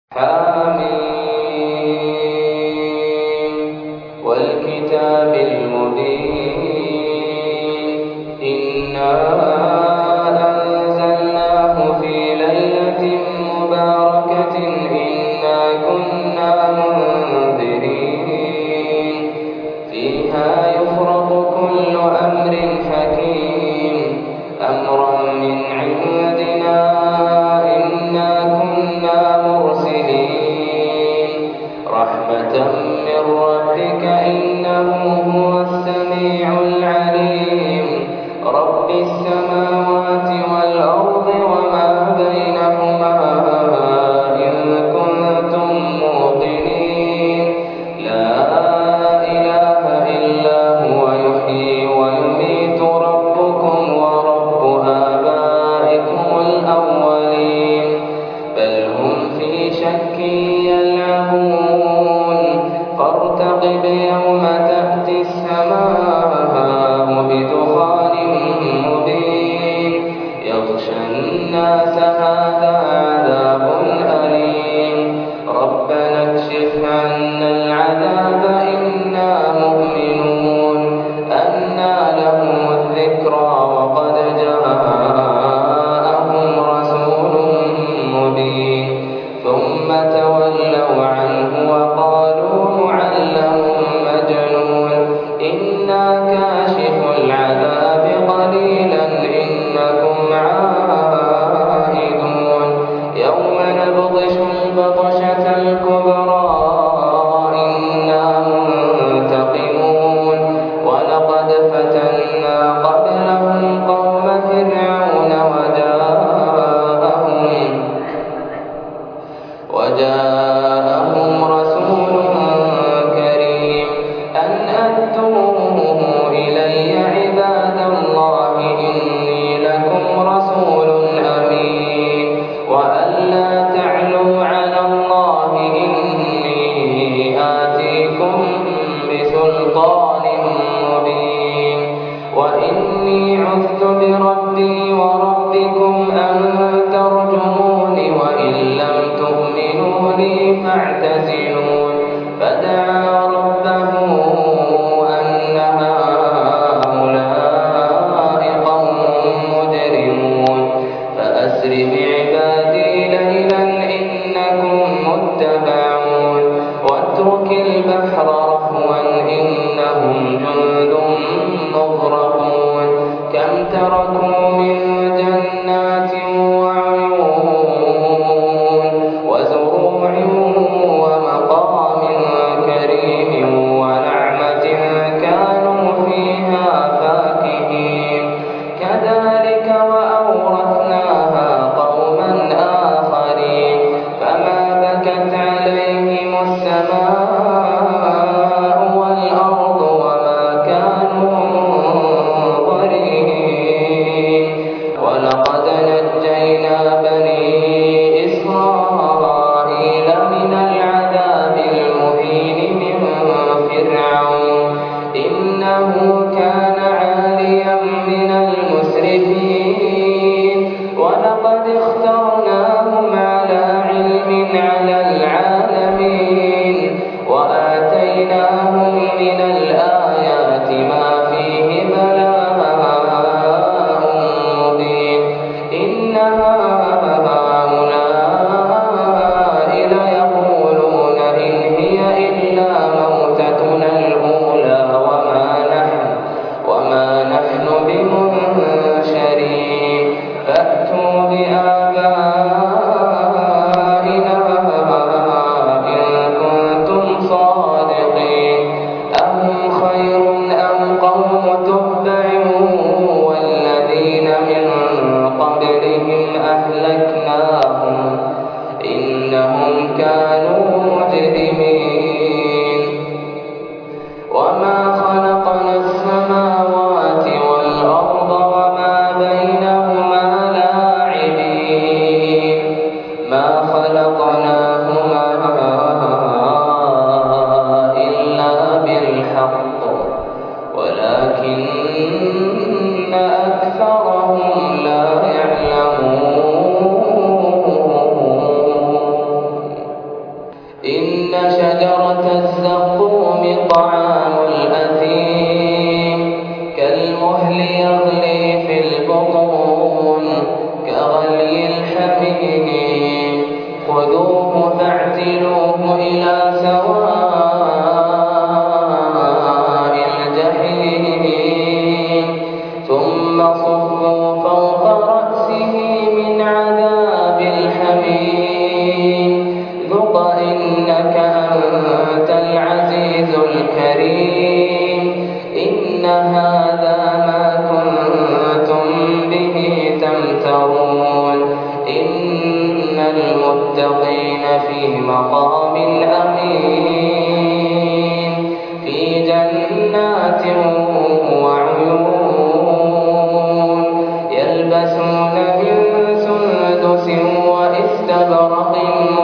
حم والكتاب المبين إنا أنزلناه في ليلة مباركة إنا كنا منذرين فيها يفرق كل أمر حكيم أمرا من عندنا إنا كنا مرسلين رحمة من ربك إنه هو السميع العليم رب السماوات والأرض وما بينهما إن كنتم موقنين لا إله إلا هو يحيي ويميت ربكم ورب آبائكم الأولين بل هم في شك يلعبون فارتقب يوم تأتي السماء بدخان مبين يغشى الناس هذا عذاب أليم ربنا اكشف عنا العذاب إنا مؤمنون أنى لهم الذكرى وقد جاءهم رسول مبين ثم تولوا عنه وقالوا معلم مجنون إنا كاشف العذاب قليلا إنكم عائدون يوم نبطش البطشة الكبرى إنا منتقمون ولقد فتنا قبلهم قوم فرعون وجاءهم رسول كريم أن أدوا إلي عباد الله إني لكم رسول أمين وأن لا تعلوا على الله إني آتيكم بسلطان مبين وإني عذت بربي وربكم أن ترجمون وإن لم تؤمنوا لي فاعتزلون فدعا ربه أن هؤلاء قوم مجرمون فأسر بعبادي ليلا إنكم متبعون واترك البحر رهوا إنهم جند مغرقون كم تركوا من جنات وعيون وزروع ومقام كريم ونعمة كانوا فيها فاكهين كذلك وأورثناها قوما آخرين فما بكت عليهم السماء والأرض وما كانوا منظرين ولقد نجينا بني إسرائيل من العذاب المهين من فرعون إنه كان عاليا من المسرفين ولقد اخترناهم على علم على العالمين وآتيناهم من الآيات ما فيه بلاء مبين إن هؤلاء ليقولون إن هي إلا موتتنا الأولى وما نحن بمنشرين فأتوا بآبائنا إن كنتم صادقين أهم خير أم قوم تبع والذين من قبلهم أهلكناهم إنهم كانوا مجرمين وما خلقنا السماوات والأرض وما بينهما لاعبين ما خلقناهما إلا بالحق ولكن أكثرهم لا يعلمون إن شجرة الزقوم طعام الأثيم كالمهل يغلي في البطون كغلي الحميم خذوه فاعتلوه إلى سواء الجحيم ثم صبوا فوق رأسه من عذاب الحميم ذق إنك أنت العزيز الكريم إن هذا ما كنتم به تمترون إن المتقين في مقام أمين في جنات وعيون يلبسون من سندس واستبرق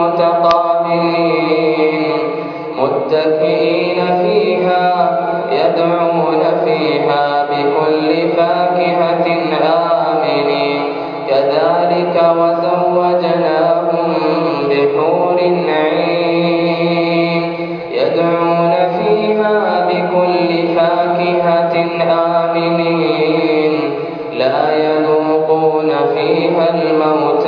متقابلين متكئين فيها يدعون فيها بكل فاكهة آمنين كذلك وزوجناهم بحور عين يدعون فيها بكل فاكهة آمنين لا يذوقون فيها الموت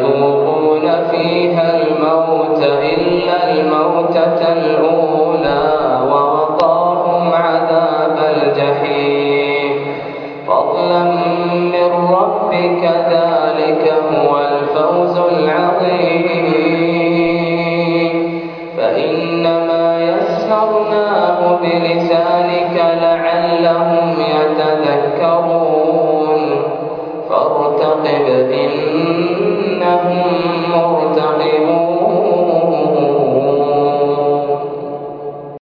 إلا الموتة الأولى